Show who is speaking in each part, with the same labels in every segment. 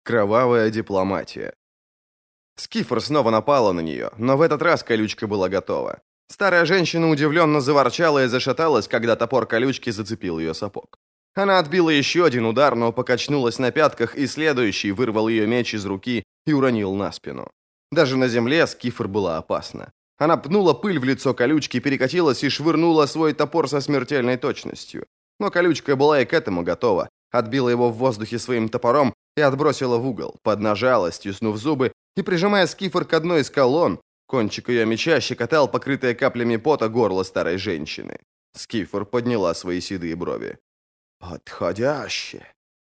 Speaker 1: Кровавая дипломатия. Скифор снова напала на нее, но в этот раз колючка была готова. Старая женщина удивленно заворчала и зашаталась, когда топор колючки зацепил ее сапог. Она отбила еще один удар, но покачнулась на пятках, и следующий вырвал ее меч из руки и уронил на спину. Даже на земле Скифор была опасна. Она пнула пыль в лицо колючки, перекатилась и швырнула свой топор со смертельной точностью. Но колючка была и к этому готова, отбила его в воздухе своим топором и отбросила в угол, поднажала, стиснув зубы, и, прижимая Скифор к одной из колонн, кончик ее меча щекотал покрытое каплями пота горло старой женщины. Скифор подняла свои седые брови. «Подходяще!»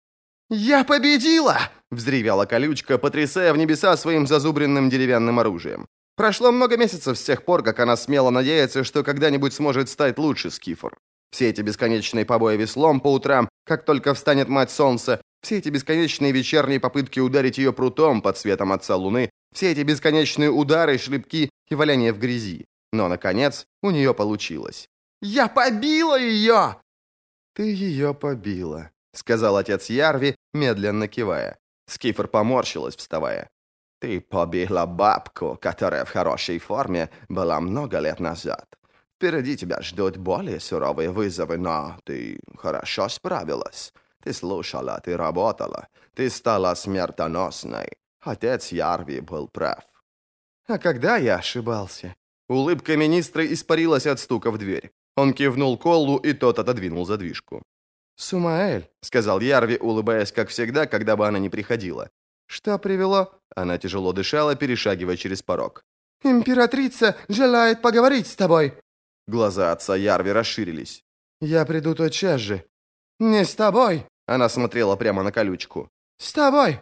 Speaker 1: «Я победила!» — взревела колючка, потрясая в небеса своим зазубренным деревянным оружием. Прошло много месяцев с тех пор, как она смела надеяться, что когда-нибудь сможет стать лучше Скифор. Все эти бесконечные побои веслом по утрам, как только встанет мать солнца, все эти бесконечные вечерние попытки ударить ее прутом под светом отца луны, все эти бесконечные удары, шлепки и валяние в грязи. Но, наконец, у нее получилось. «Я побила ее!» «Ты ее побила», — сказал отец Ярви, медленно кивая. Скифор поморщилась, вставая. «Ты побила бабку, которая в хорошей форме была много лет назад. Впереди тебя ждут более суровые вызовы, но ты хорошо справилась. Ты слушала, ты работала, ты стала смертоносной. Отец Ярви был прав». «А когда я ошибался?» Улыбка министра испарилась от стука в дверь. Он кивнул Коллу, и тот отодвинул задвижку. «Сумаэль», — сказал Ярви, улыбаясь, как всегда, когда бы она ни приходила. «Что привело?» Она тяжело дышала, перешагивая через порог. «Императрица желает поговорить с тобой». Глаза отца Ярви расширились. «Я приду тотчас же». «Не с тобой», — она смотрела прямо на колючку. «С тобой».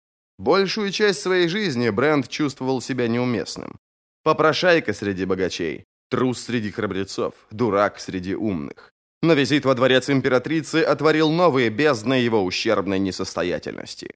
Speaker 1: Большую часть своей жизни Брент чувствовал себя неуместным. Попрошайка среди богачей, трус среди храбрецов, дурак среди умных. Но визит во дворец императрицы отворил новые бездны его ущербной несостоятельности.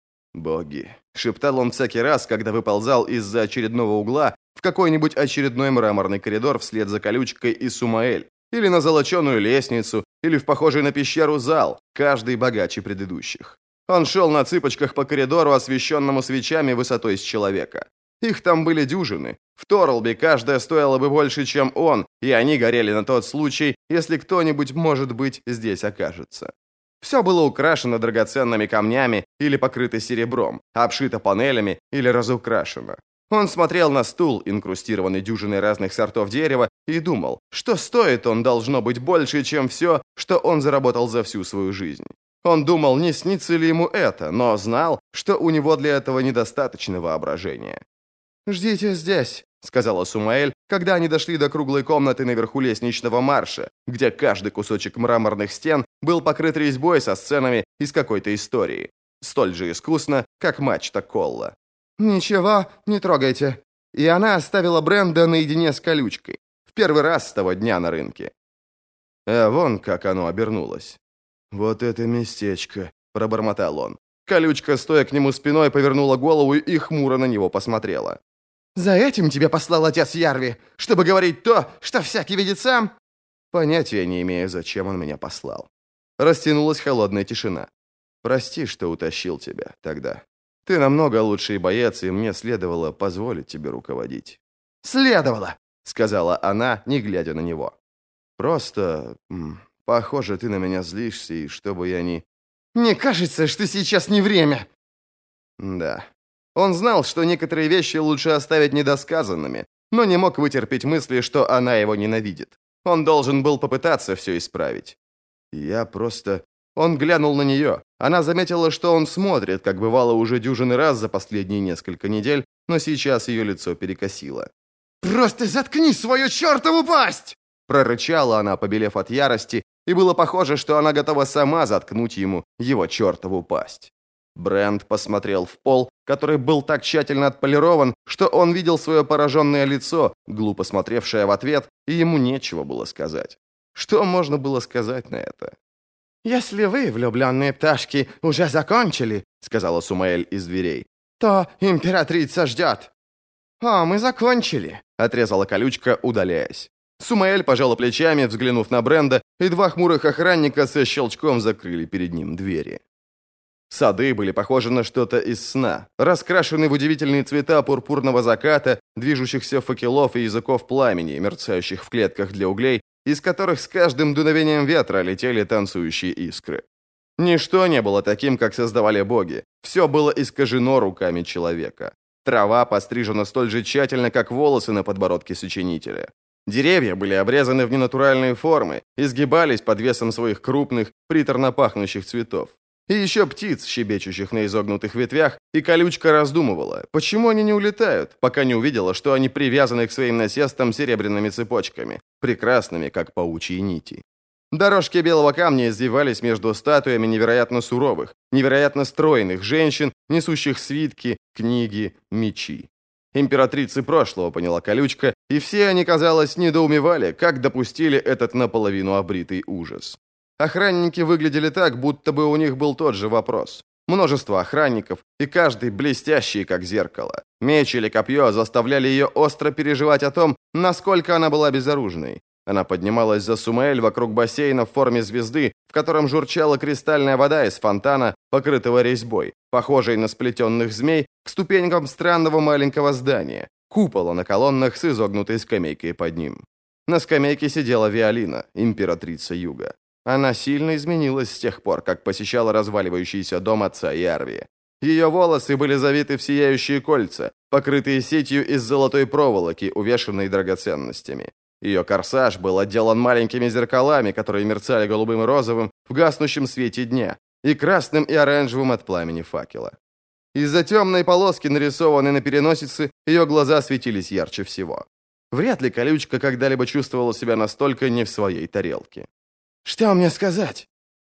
Speaker 1: «Боги!» — шептал он всякий раз, когда выползал из-за очередного угла в какой-нибудь очередной мраморный коридор вслед за колючкой и Сумаэль, или на золоченую лестницу, или в похожий на пещеру зал, каждый богаче предыдущих. Он шел на цыпочках по коридору, освещенному свечами высотой с человека. Их там были дюжины. В Торлби каждая стоила бы больше, чем он, и они горели на тот случай, если кто-нибудь, может быть, здесь окажется. Все было украшено драгоценными камнями или покрыто серебром, обшито панелями или разукрашено. Он смотрел на стул, инкрустированный дюжиной разных сортов дерева, и думал, что стоит он должно быть больше, чем все, что он заработал за всю свою жизнь. Он думал, не снится ли ему это, но знал, что у него для этого недостаточно воображения. «Ждите здесь», — сказала Сумаэль, когда они дошли до круглой комнаты наверху лестничного марша, где каждый кусочек мраморных стен был покрыт резьбой со сценами из какой-то истории. Столь же искусно, как мачта Колла. «Ничего, не трогайте». И она оставила Бренда наедине с колючкой. В первый раз с того дня на рынке. А вон как оно обернулось. «Вот это местечко», — пробормотал он. Колючка, стоя к нему спиной, повернула голову и хмуро на него посмотрела. «За этим тебя послал отец Ярви, чтобы говорить то, что всякий видит сам?» Понятия не имею, зачем он меня послал. Растянулась холодная тишина. «Прости, что утащил тебя тогда. Ты намного лучший боец, и мне следовало позволить тебе руководить». «Следовало!» — сказала она, не глядя на него. «Просто, похоже, ты на меня злишься, и чтобы я не...» «Мне кажется, что сейчас не время». Да. Он знал, что некоторые вещи лучше оставить недосказанными, но не мог вытерпеть мысли, что она его ненавидит. Он должен был попытаться все исправить. Я просто... Он глянул на нее. Она заметила, что он смотрит, как бывало уже дюжины раз за последние несколько недель, но сейчас ее лицо перекосило. «Просто заткни свою чертову пасть!» Прорычала она, побелев от ярости, и было похоже, что она готова сама заткнуть ему его чертову пасть. Брент посмотрел в пол, который был так тщательно отполирован, что он видел свое пораженное лицо, глупо смотревшее в ответ, и ему нечего было сказать. Что можно было сказать на это? «Если вы, влюбленные пташки, уже закончили, — сказала Сумаэль из дверей, — то императрица ждет». «А, мы закончили», — отрезала колючка, удаляясь. Сумаэль пожала плечами, взглянув на Бренда, и два хмурых охранника со щелчком закрыли перед ним двери. Сады были похожи на что-то из сна, раскрашены в удивительные цвета пурпурного заката, движущихся факелов и языков пламени, мерцающих в клетках для углей, из которых с каждым дуновением ветра летели танцующие искры. Ничто не было таким, как создавали боги. Все было искажено руками человека. Трава пострижена столь же тщательно, как волосы на подбородке сочинителя. Деревья были обрезаны в ненатуральные формы, изгибались под весом своих крупных, приторно пахнущих цветов. И еще птиц, щебечущих на изогнутых ветвях, и колючка раздумывала, почему они не улетают, пока не увидела, что они привязаны к своим насестам серебряными цепочками, прекрасными, как паучьи нити. Дорожки белого камня извивались между статуями невероятно суровых, невероятно стройных женщин, несущих свитки, книги, мечи. Императрицы прошлого, поняла колючка, и все они, казалось, недоумевали, как допустили этот наполовину обритый ужас. Охранники выглядели так, будто бы у них был тот же вопрос. Множество охранников, и каждый блестящий, как зеркало. Меч или копье заставляли ее остро переживать о том, насколько она была безоружной. Она поднималась за Сумаэль вокруг бассейна в форме звезды, в котором журчала кристальная вода из фонтана, покрытого резьбой, похожей на сплетенных змей, к ступенькам странного маленького здания, купола на колоннах с изогнутой скамейкой под ним. На скамейке сидела Виолина, императрица Юга. Она сильно изменилась с тех пор, как посещала разваливающийся дом отца Ярви. Ее волосы были завиты в сияющие кольца, покрытые сетью из золотой проволоки, увешанной драгоценностями. Ее корсаж был отделан маленькими зеркалами, которые мерцали голубым и розовым в гаснущем свете дня, и красным и оранжевым от пламени факела. Из-за темной полоски, нарисованной на переносице, ее глаза светились ярче всего. Вряд ли колючка когда-либо чувствовала себя настолько не в своей тарелке. «Что мне сказать?»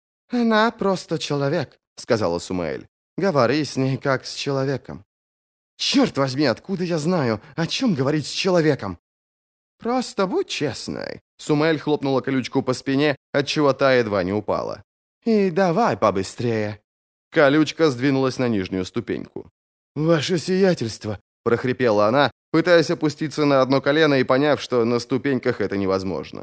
Speaker 1: «Она просто человек», — сказала Сумаэль. «Говори с ней, как с человеком». «Черт возьми, откуда я знаю, о чем говорить с человеком?» «Просто будь честной». Сумаэль хлопнула колючку по спине, отчего та едва не упала. «И давай побыстрее». Колючка сдвинулась на нижнюю ступеньку. «Ваше сиятельство», — прохрипела она, пытаясь опуститься на одно колено и поняв, что на ступеньках это невозможно.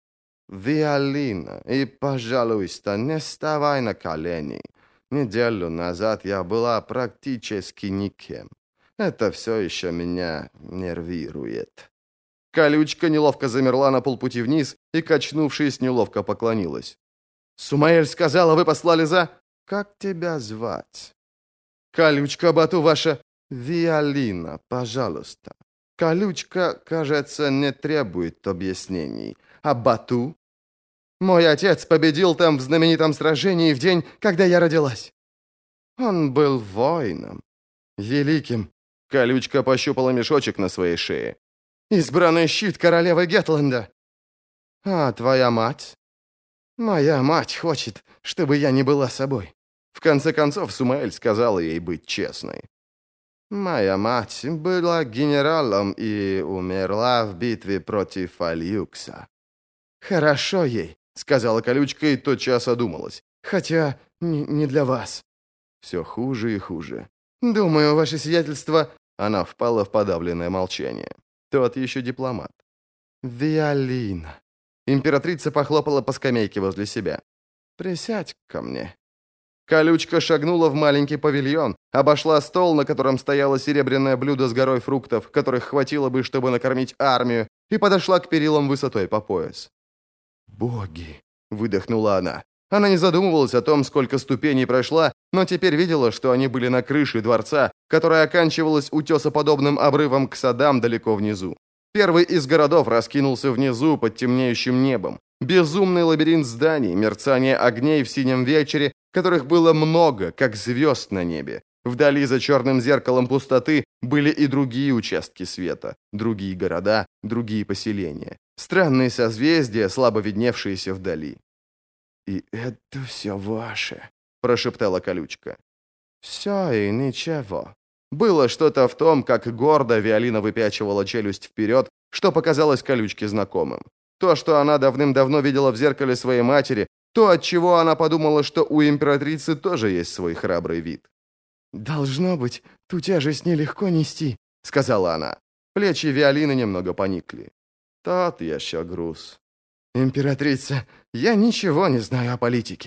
Speaker 1: «Виолина, и, пожалуйста, не вставай на колени. Неделю назад я была практически никем. Это все еще меня нервирует». Колючка неловко замерла на полпути вниз и, качнувшись, неловко поклонилась. «Сумаэль сказала, вы послали за...» «Как тебя звать?» «Колючка, Бату ваша...» «Виолина, пожалуйста». «Колючка, кажется, не требует объяснений. А Бату?» «Мой отец победил там в знаменитом сражении в день, когда я родилась». «Он был воином. Великим». Колючка пощупала мешочек на своей шее. «Избранный щит королевы Гетленда». «А твоя мать?» «Моя мать хочет, чтобы я не была собой». В конце концов, Сумаэль сказала ей быть честной. «Моя мать была генералом и умерла в битве против Альюкса». «Хорошо ей», — сказала колючка и тотчас одумалась. «Хотя не для вас». Все хуже и хуже. «Думаю, ваше сиятельство...» Она впала в подавленное молчание. Тот еще дипломат. «Виолина». Императрица похлопала по скамейке возле себя. «Присядь ко мне». Колючка шагнула в маленький павильон, обошла стол, на котором стояло серебряное блюдо с горой фруктов, которых хватило бы, чтобы накормить армию, и подошла к перилам высотой по пояс. «Боги!» — выдохнула она. Она не задумывалась о том, сколько ступеней прошла, но теперь видела, что они были на крыше дворца, которая оканчивалась утесоподобным обрывом к садам далеко внизу. Первый из городов раскинулся внизу под темнеющим небом. Безумный лабиринт зданий, мерцание огней в синем вечере, которых было много, как звезд на небе. Вдали за черным зеркалом пустоты были и другие участки света, другие города, другие поселения. Странные созвездия, слабо видневшиеся вдали. «И это все ваше», — прошептала колючка. «Все и ничего». Было что-то в том, как гордо Виолина выпячивала челюсть вперед, что показалось колючке знакомым. То, что она давным-давно видела в зеркале своей матери, то, от чего она подумала, что у императрицы тоже есть свой храбрый вид. «Должно быть, ту тяжесть нелегко нести», — сказала она. Плечи Виолины немного поникли. «Тот еще груз». «Императрица, я ничего не знаю о политике».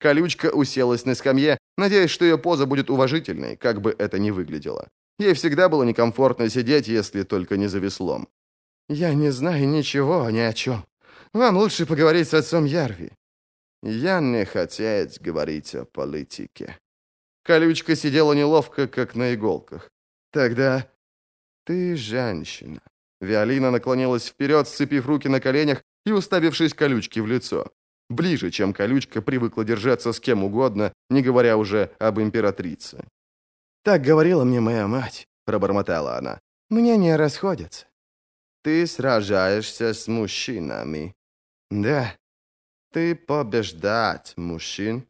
Speaker 1: Колючка уселась на скамье, надеясь, что ее поза будет уважительной, как бы это ни выглядело. Ей всегда было некомфортно сидеть, если только не за веслом. «Я не знаю ничего ни о чем. Вам лучше поговорить с отцом Ярви». «Я не хотеть говорить о политике». Колючка сидела неловко, как на иголках. «Тогда ты женщина». Виолина наклонилась вперед, сцепив руки на коленях и уставившись Колючке в лицо. Ближе, чем Колючка привыкла держаться с кем угодно, не говоря уже об императрице. «Так говорила мне моя мать», — пробормотала она. «Мнения расходятся». «Ты сражаешься с мужчинами». «Да». «Ты побеждать мужчин?»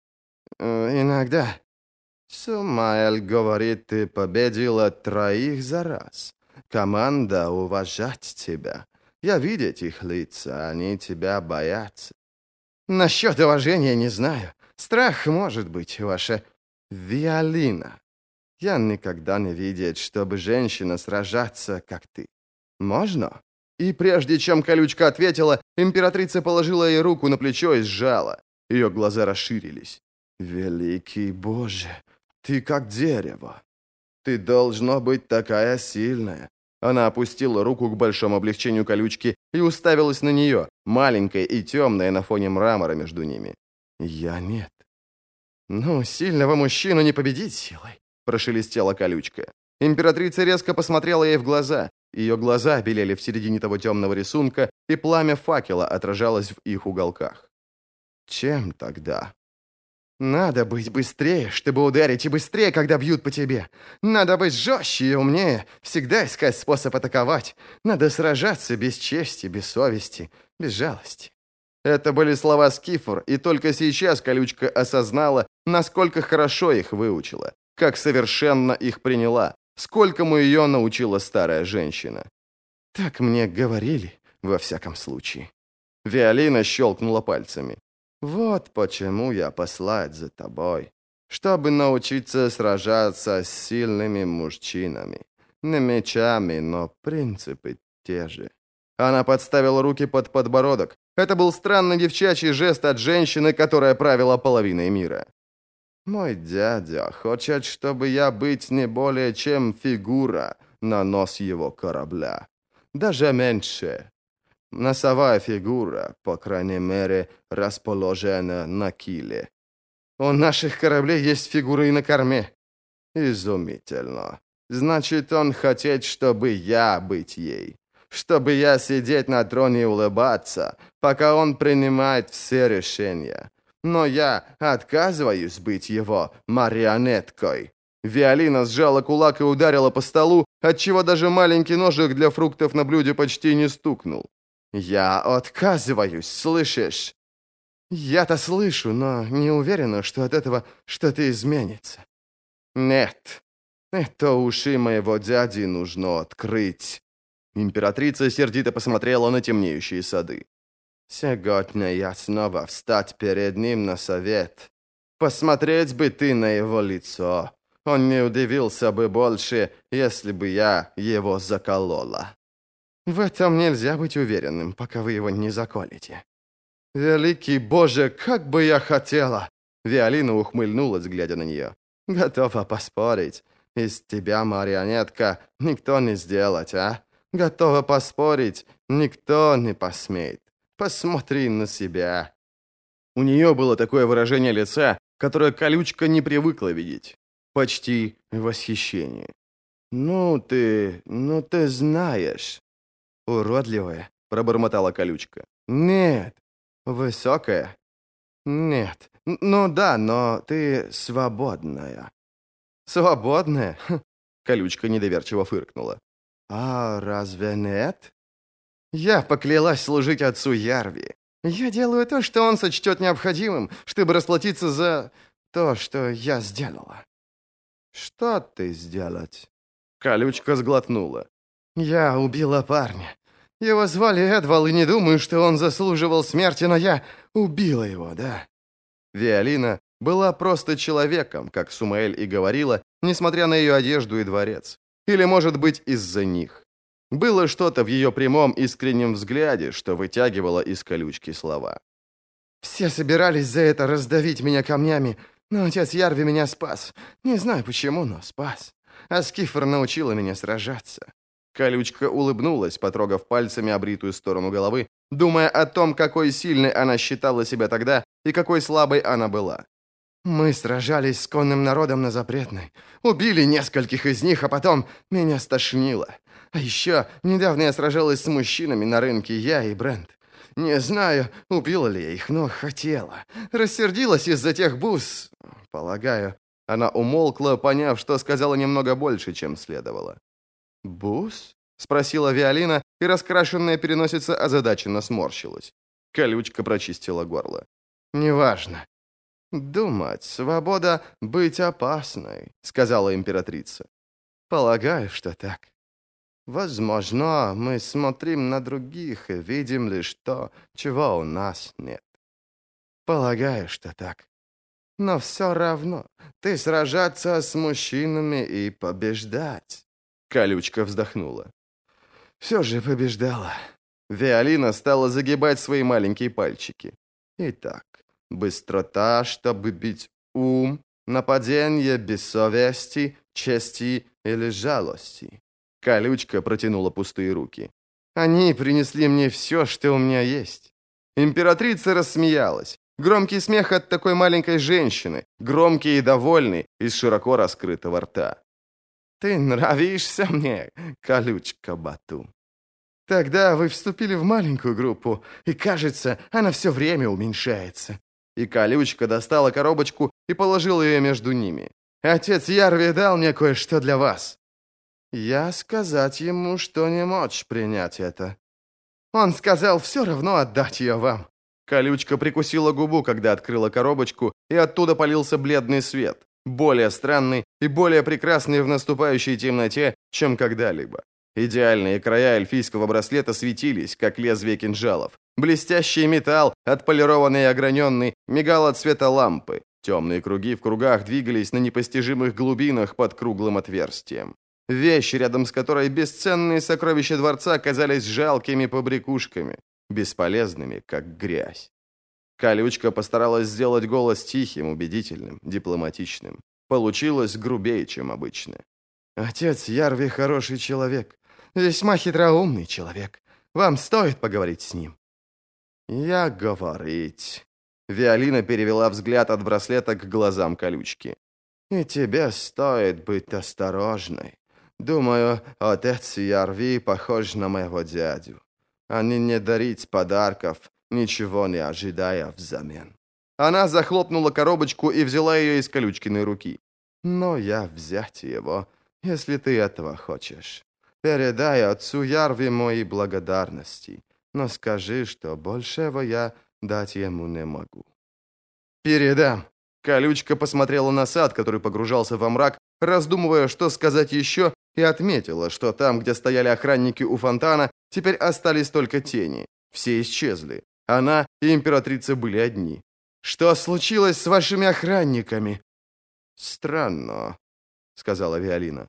Speaker 1: «Иногда». «Сумаэль говорит, ты победила 3 за раз. Команда уважать тебя. Я видеть их лица, они тебя боятся». «Насчет уважения не знаю. Страх может быть, ваша Виолина. Я никогда не видел, чтобы женщина сражаться, как ты. Можно?» И прежде чем Колючка ответила, императрица положила ей руку на плечо и сжала. Ее глаза расширились. «Великий Боже, ты как дерево. Ты должна быть такая сильная». Она опустила руку к большому облегчению Колючки и уставилась на нее, маленькая и темная на фоне мрамора между ними. «Я нет». «Ну, сильного мужчину не победить силой», — прошелестела Колючка. Императрица резко посмотрела ей в глаза. Ее глаза белели в середине того темного рисунка, и пламя факела отражалось в их уголках. «Чем тогда?» «Надо быть быстрее, чтобы ударить, и быстрее, когда бьют по тебе. Надо быть жестче и умнее, всегда искать способ атаковать. Надо сражаться без чести, без совести, без жалости». Это были слова Скифор, и только сейчас Колючка осознала, насколько хорошо их выучила, как совершенно их приняла, сколькому ее научила старая женщина. «Так мне говорили, во всяком случае». Виолина щелкнула пальцами. «Вот почему я послать за тобой, чтобы научиться сражаться с сильными мужчинами. Не мечами, но принципы те же». Она подставила руки под подбородок. Это был странный девчачий жест от женщины, которая правила половиной мира. «Мой дядя хочет, чтобы я быть не более чем фигура на нос его корабля. Даже меньше. Носовая фигура, по крайней мере, расположена на киле. У наших кораблей есть фигуры и на корме». «Изумительно. Значит, он хочет, чтобы я быть ей. Чтобы я сидеть на троне и улыбаться, пока он принимает все решения. Но я отказываюсь быть его марионеткой». Виолина сжала кулак и ударила по столу, отчего даже маленький ножик для фруктов на блюде почти не стукнул. «Я отказываюсь, слышишь?» «Я-то слышу, но не уверена, что от этого что-то изменится». «Нет, это уши моего дяди нужно открыть». Императрица сердито посмотрела на темнеющие сады. «Сегодня я снова встать перед ним на совет. Посмотреть бы ты на его лицо. Он не удивился бы больше, если бы я его заколола». «В этом нельзя быть уверенным, пока вы его не заколите». «Великий Боже, как бы я хотела!» Виолина ухмыльнулась, глядя на нее. «Готова поспорить. Из тебя марионетка никто не сделать, а? Готова поспорить, никто не посмеет. Посмотри на себя». У нее было такое выражение лица, которое Колючка не привыкла видеть. Почти восхищение. Ну ты знаешь». «Уродливая», — пробормотала Колючка. «Нет». «Высокая?» «Нет». «Ну да, но ты свободная». «Свободная?» Колючка недоверчиво фыркнула. «А разве нет?» «Я поклялась служить отцу Ярви. Я делаю то, что он сочтет необходимым, чтобы расплатиться за то, что я сделала». «Что ты сделать?» Колючка сглотнула. «Я убила парня. Его звали Эдвал, и не думаю, что он заслуживал смерти, но я убила его, да». Виолина была просто человеком, как Сумаэль и говорила, несмотря на ее одежду и дворец. Или, может быть, из-за них. Было что-то в ее прямом искреннем взгляде, что вытягивало из Колючки слова.
Speaker 2: Все собирались за это раздавить меня камнями, но отец Ярви меня спас. Не знаю почему, но спас. А Скифор научила меня сражаться».
Speaker 1: Колючка улыбнулась, потрогав пальцами обритую сторону головы, думая о том, какой сильной она считала себя тогда и какой слабой она была.
Speaker 2: «Мы сражались с конным народом на Запретной. Убили нескольких из них, а потом меня стошнило. А еще недавно я сражалась с мужчинами на рынке, я и Брент. Не знаю, убила ли я их, но хотела. Рассердилась из-за тех бус, полагаю».
Speaker 1: Она умолкла, поняв, что сказала немного больше, чем следовало.
Speaker 2: «Бус?»
Speaker 1: — спросила Виолина, и раскрашенная переносица озадаченно сморщилась. Колючка прочистила горло.
Speaker 2: «Неважно. Думать, свобода быть опасной», — сказала императрица. «Полагаю, что так. Возможно, мы смотрим на других и видим лишь то, чего у нас нет. Полагаю, что так. Но все равно ты сражаться с мужчинами и побеждать».
Speaker 1: Колючка вздохнула.
Speaker 2: «Все же побеждала».
Speaker 1: Виолина стала загибать свои маленькие пальчики.
Speaker 2: «Итак, быстрота, чтобы бить ум, нападение без совести, чести или жалости».
Speaker 1: Колючка протянула пустые руки.
Speaker 2: «Они принесли мне все, что у меня есть».
Speaker 1: Императрица рассмеялась. Громкий смех от такой маленькой женщины, громкий и довольный, из широко раскрытого рта.
Speaker 2: «Ты нравишься мне, колючка Бату. Тогда вы вступили в маленькую группу, и, кажется, она все время уменьшается».
Speaker 1: И колючка достала коробочку и положила ее между ними.
Speaker 2: «Отец Ярви дал мне кое-что для вас». Я сказать ему, что не мочь принять это. Он сказал все равно отдать ее вам.
Speaker 1: Колючка прикусила губу, когда открыла коробочку, и оттуда полился бледный свет, более странный и более прекрасный в наступающей темноте, чем когда-либо. Идеальные края эльфийского браслета светились, как лезвие кинжалов. Блестящий металл, отполированный и ограненный, мигал от света лампы. Темные круги в кругах двигались на непостижимых глубинах под круглым отверстием. Вещь, рядом с которой бесценные сокровища дворца казались жалкими побрякушками, бесполезными, как грязь. Колючка постаралась сделать голос тихим, убедительным, дипломатичным. Получилось грубее, чем обычно.
Speaker 2: «Отец Ярви хороший человек, весьма хитроумный человек. Вам стоит поговорить с ним».
Speaker 1: «Я говорить...» Виолина перевела взгляд от браслета к глазам Колючки.
Speaker 2: «И тебе стоит быть осторожной. Думаю, отец Ярви похож на моего дядю. Они не дарить подарков, ничего не ожидая взамен».
Speaker 1: Она захлопнула коробочку и взяла ее из Колючкиной руки.
Speaker 2: «Но я взять его, если ты этого хочешь. Передай отцу Ярви мои благодарности, но скажи, что большего я дать ему не могу».
Speaker 1: «Передам». Колючка посмотрела на сад, который погружался во мрак, раздумывая, что сказать еще, и отметила, что там, где стояли охранники у фонтана, теперь остались только тени. Все исчезли. Она и императрица были одни. «Что случилось с вашими охранниками?»
Speaker 2: «Странно», — сказала Виолина.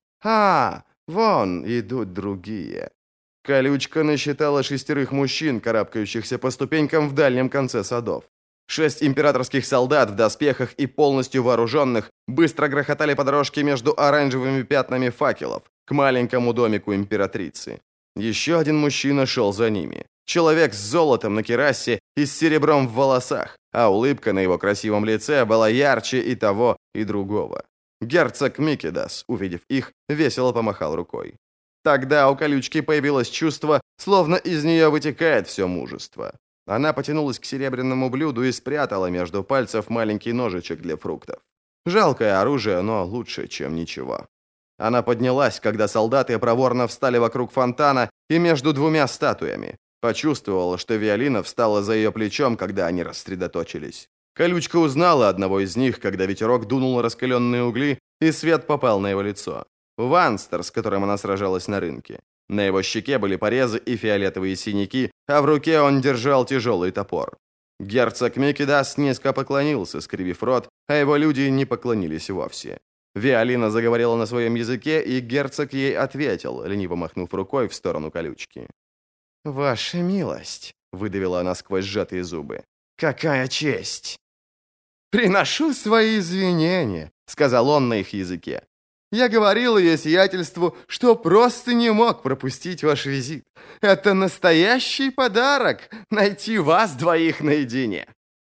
Speaker 2: Вон идут другие».
Speaker 1: Колючка насчитала 6 мужчин, карабкающихся по ступенькам в дальнем конце садов. 6 императорских солдат в доспехах и полностью вооруженных быстро грохотали по дорожке между оранжевыми пятнами факелов к маленькому домику императрицы. Еще один мужчина шел за ними. Человек с золотом на кирасе и с серебром в волосах, а улыбка на его красивом лице была ярче и того, и другого. Герцог Микидас, увидев их, весело помахал рукой. Тогда у Колючки появилось чувство, словно из нее вытекает все мужество. Она потянулась к серебряному блюду и спрятала между пальцев маленький ножичек для фруктов. Жалкое оружие, но лучше, чем ничего. Она поднялась, когда солдаты проворно встали вокруг фонтана и между двумя статуями. Почувствовала, что Виолина встала за ее плечом, когда они рассредоточились. Колючка узнала одного из них, когда ветерок дунул раскаленные угли, и свет попал на его лицо. Ванстер, с которым она сражалась на рынке. На его щеке были порезы и фиолетовые синяки, а в руке он держал тяжелый топор. Герцог Микидас низко поклонился, скривив рот, а его люди не поклонились вовсе. Виолина заговорила на своем языке, и герцог ей ответил, лениво махнув рукой в сторону Колючки.
Speaker 2: «Ваша милость», —
Speaker 1: выдавила она сквозь сжатые зубы.
Speaker 2: Какая честь!»
Speaker 1: «Приношу свои извинения», — сказал он на их языке. «Я говорил ее сиятельству, что просто не мог пропустить ваш визит. Это настоящий подарок — найти вас двоих наедине».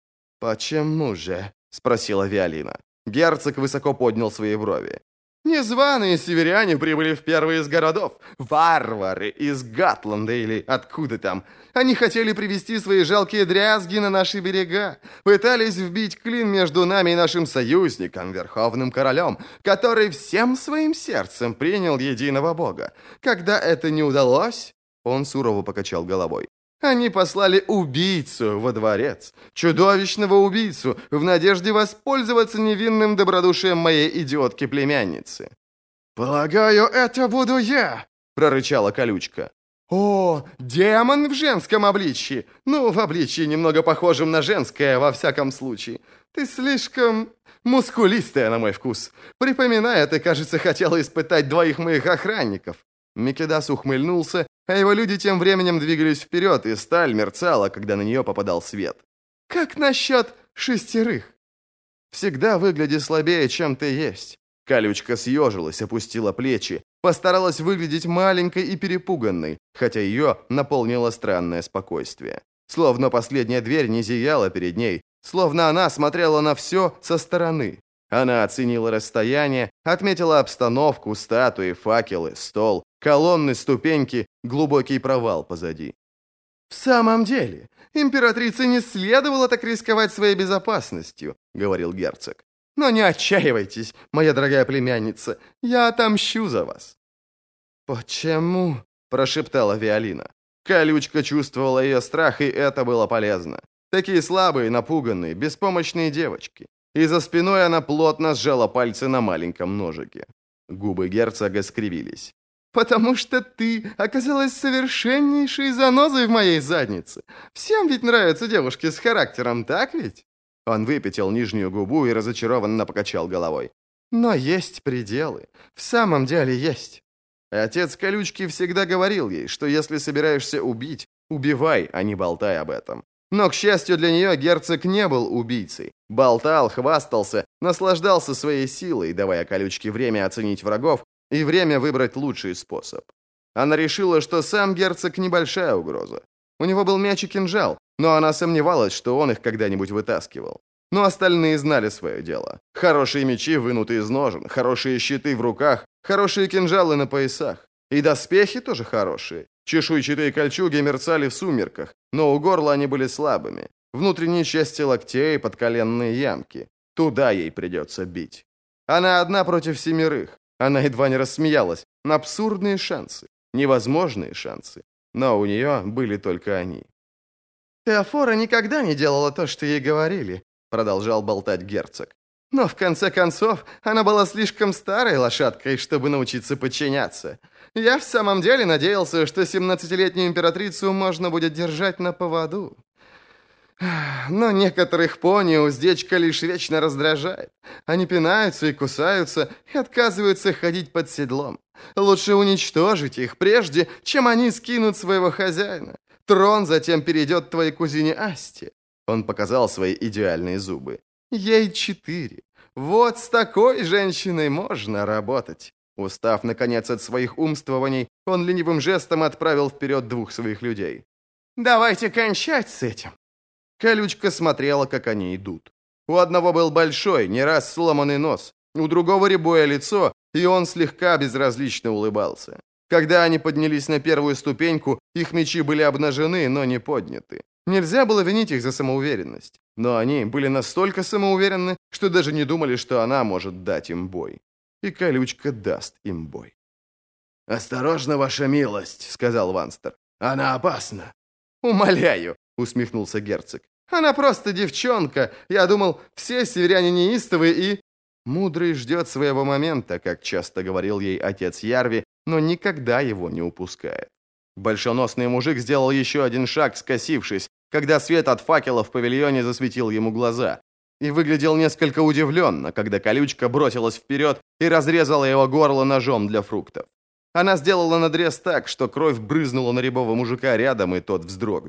Speaker 2: «Почему же?»
Speaker 1: — спросила Виолина. Герцог высоко поднял свои брови. «Незваные северяне прибыли в первый из городов. Варвары из Гатланда или откуда там. Они хотели привести свои жалкие дрязги на наши берега. Пытались вбить клин между нами и нашим союзником, Верховным Королем, который всем своим сердцем принял единого Бога. Когда это не удалось...» Он сурово покачал головой. «Они послали убийцу во дворец, чудовищного убийцу, в надежде воспользоваться невинным добродушием моей идиотки-племянницы». «Полагаю, это буду я», — прорычала колючка. «О, демон в женском обличье! Ну, в обличье немного похожем на женское, во всяком случае. Ты слишком мускулистая, на мой вкус. Припоминая, ты, кажется, хотела испытать двоих моих охранников». Микедас ухмыльнулся, а его люди тем временем двигались вперед, и сталь мерцала, когда на нее попадал свет. «Как насчет 6? Всегда выгляди слабее, чем ты есть». Колючка съежилась, опустила плечи, постаралась выглядеть маленькой и перепуганной, хотя ее наполнило странное спокойствие. Словно последняя дверь не зияла перед ней, словно она смотрела на все со стороны. Она оценила расстояние, отметила обстановку, статуи, факелы, стол, колонны, ступеньки, глубокий провал позади. «В самом деле, императрице не следовало так рисковать своей безопасностью», — говорил герцог. «Но не отчаивайтесь, моя дорогая племянница, я отомщу за вас».
Speaker 2: «Почему?»
Speaker 1: — прошептала Виолина. Колючка чувствовала ее страх, и это было полезно. Такие слабые, напуганные, беспомощные девочки. И за спиной она плотно сжала пальцы на маленьком ножике. Губы герцога скривились. «Потому что ты оказалась совершеннейшей занозой в моей заднице. Всем ведь нравятся девушки с характером, так ведь?» Он выпятил нижнюю губу и разочарованно покачал головой. «Но есть пределы. В самом деле есть». Отец колючки всегда говорил ей, что если собираешься убить, убивай, а не болтай об этом. Но, к счастью для нее, герцог не был убийцей. Болтал, хвастался, наслаждался своей силой, давая колючке время оценить врагов и время выбрать лучший способ. Она решила, что сам герцог небольшая угроза. У него был меч и кинжал, но она сомневалась, что он их когда-нибудь вытаскивал. Но остальные знали свое дело. Хорошие мечи вынуты из ножен, хорошие щиты в руках, хорошие кинжалы на поясах. И доспехи тоже хорошие. Чешуйчатые кольчуги мерцали в сумерках, но у горла они были слабыми. Внутренние части локтей, подколенные ямки. Туда ей придется бить. Она одна против 7. Она едва не рассмеялась. Абсурдные шансы. Невозможные шансы. Но у нее были только они. «Теофора никогда не делала то, что ей говорили», — продолжал болтать герцог. «Но, в конце концов, она была слишком старой лошадкой, чтобы научиться подчиняться. Я в самом деле надеялся, что 17-летнюю императрицу можно будет держать на поводу. Но некоторых пони уздечка лишь вечно раздражает. Они пинаются и кусаются, и отказываются ходить под седлом. Лучше уничтожить их, прежде чем они скинут своего хозяина. Трон затем перейдет твоей кузине Асте». Он показал свои идеальные зубы. «Ей 4. Вот с такой женщиной можно работать». Устав, наконец, от своих умствований, он ленивым жестом отправил вперед 2 своих людей. «Давайте кончать с этим». Колючка смотрела, как они идут. У одного был большой, не раз сломанный нос, у другого рябое лицо, и он слегка безразлично улыбался. Когда они поднялись на первую ступеньку, их мечи были обнажены, но не подняты. Нельзя было винить их за самоуверенность. Но они были настолько самоуверенны, что даже не думали, что она может дать им бой. И колючка даст им бой. «Осторожно, ваша милость», — сказал Ванстер. «Она опасна». «Умоляю», — усмехнулся герцог. «Она просто девчонка. Я думал, все северяне неистовые и...» «Мудрый ждет своего момента», как часто говорил ей отец Ярви, но никогда его не упускает. Большоносный мужик сделал еще один шаг, скосившись, когда свет от факела в павильоне засветил ему глаза, и выглядел несколько удивленно, когда колючка бросилась вперед и разрезала его горло ножом для фруктов. Она сделала надрез так, что кровь брызнула на рябого мужика рядом, и тот вздрогнул.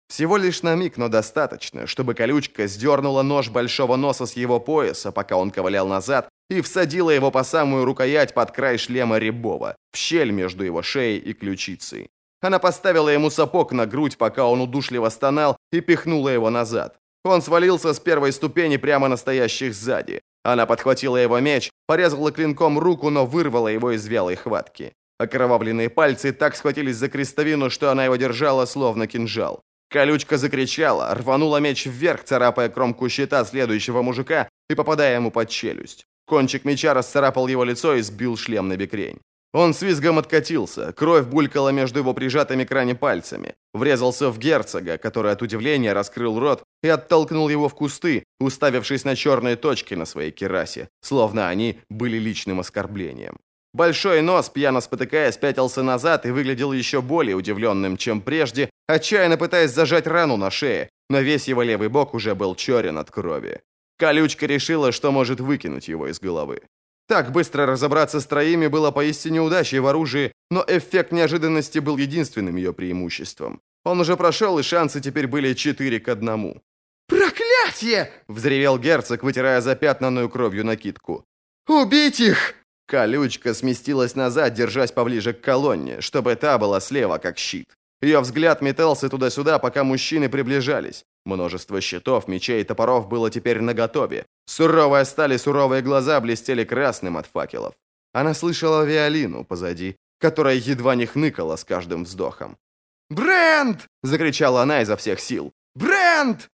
Speaker 1: Всего лишь на миг, но достаточно, чтобы колючка сдернула нож большого носа с его пояса, пока он ковылял назад, и всадила его по самую рукоять под край шлема Рябова, в щель между его шеей и ключицей. Она поставила ему сапог на грудь, пока он удушливо стонал, и пихнула его назад. Он свалился с первой ступени прямо на стоящих сзади. Она подхватила его меч, порезала клинком руку, но вырвала его из вялой хватки. Окровавленные пальцы так схватились за крестовину, что она его держала, словно кинжал. Колючка закричала, рванула меч вверх, царапая кромку щита следующего мужика и попадая ему под челюсть. Кончик меча расцарапал его лицо и сбил шлем на бекрень. Он с визгом откатился, кровь булькала между его прижатыми к ране пальцами. Врезался в герцога, который от удивления раскрыл рот и оттолкнул его в кусты, уставившись на черные точки на своей керасе, словно они были личным оскорблением. Большой нос, пьяно спотыкаясь, пятился назад и выглядел еще более удивленным, чем прежде, отчаянно пытаясь зажать рану на шее, но весь его левый бок уже был черен от крови. Колючка решила, что может выкинуть его из головы. Так быстро разобраться с троими было поистине удачей в оружии, но эффект неожиданности был единственным ее преимуществом. Он уже прошел, и шансы теперь были 4-1.
Speaker 2: «Проклятие!» —
Speaker 1: взревел герцог, вытирая запятнанную кровью накидку.
Speaker 2: «Убить их!»
Speaker 1: Колючка сместилась назад, держась поближе к колонне, чтобы та была слева, как щит. Ее взгляд метался туда-сюда, пока мужчины приближались. Множество щитов, мечей и топоров было теперь наготове. Суровая сталь и суровые глаза блестели красным от факелов. Она слышала Виолину позади, которая едва не хныкала с каждым вздохом.
Speaker 2: «Брент!»
Speaker 1: — закричала она изо всех сил.
Speaker 2: «Брент!»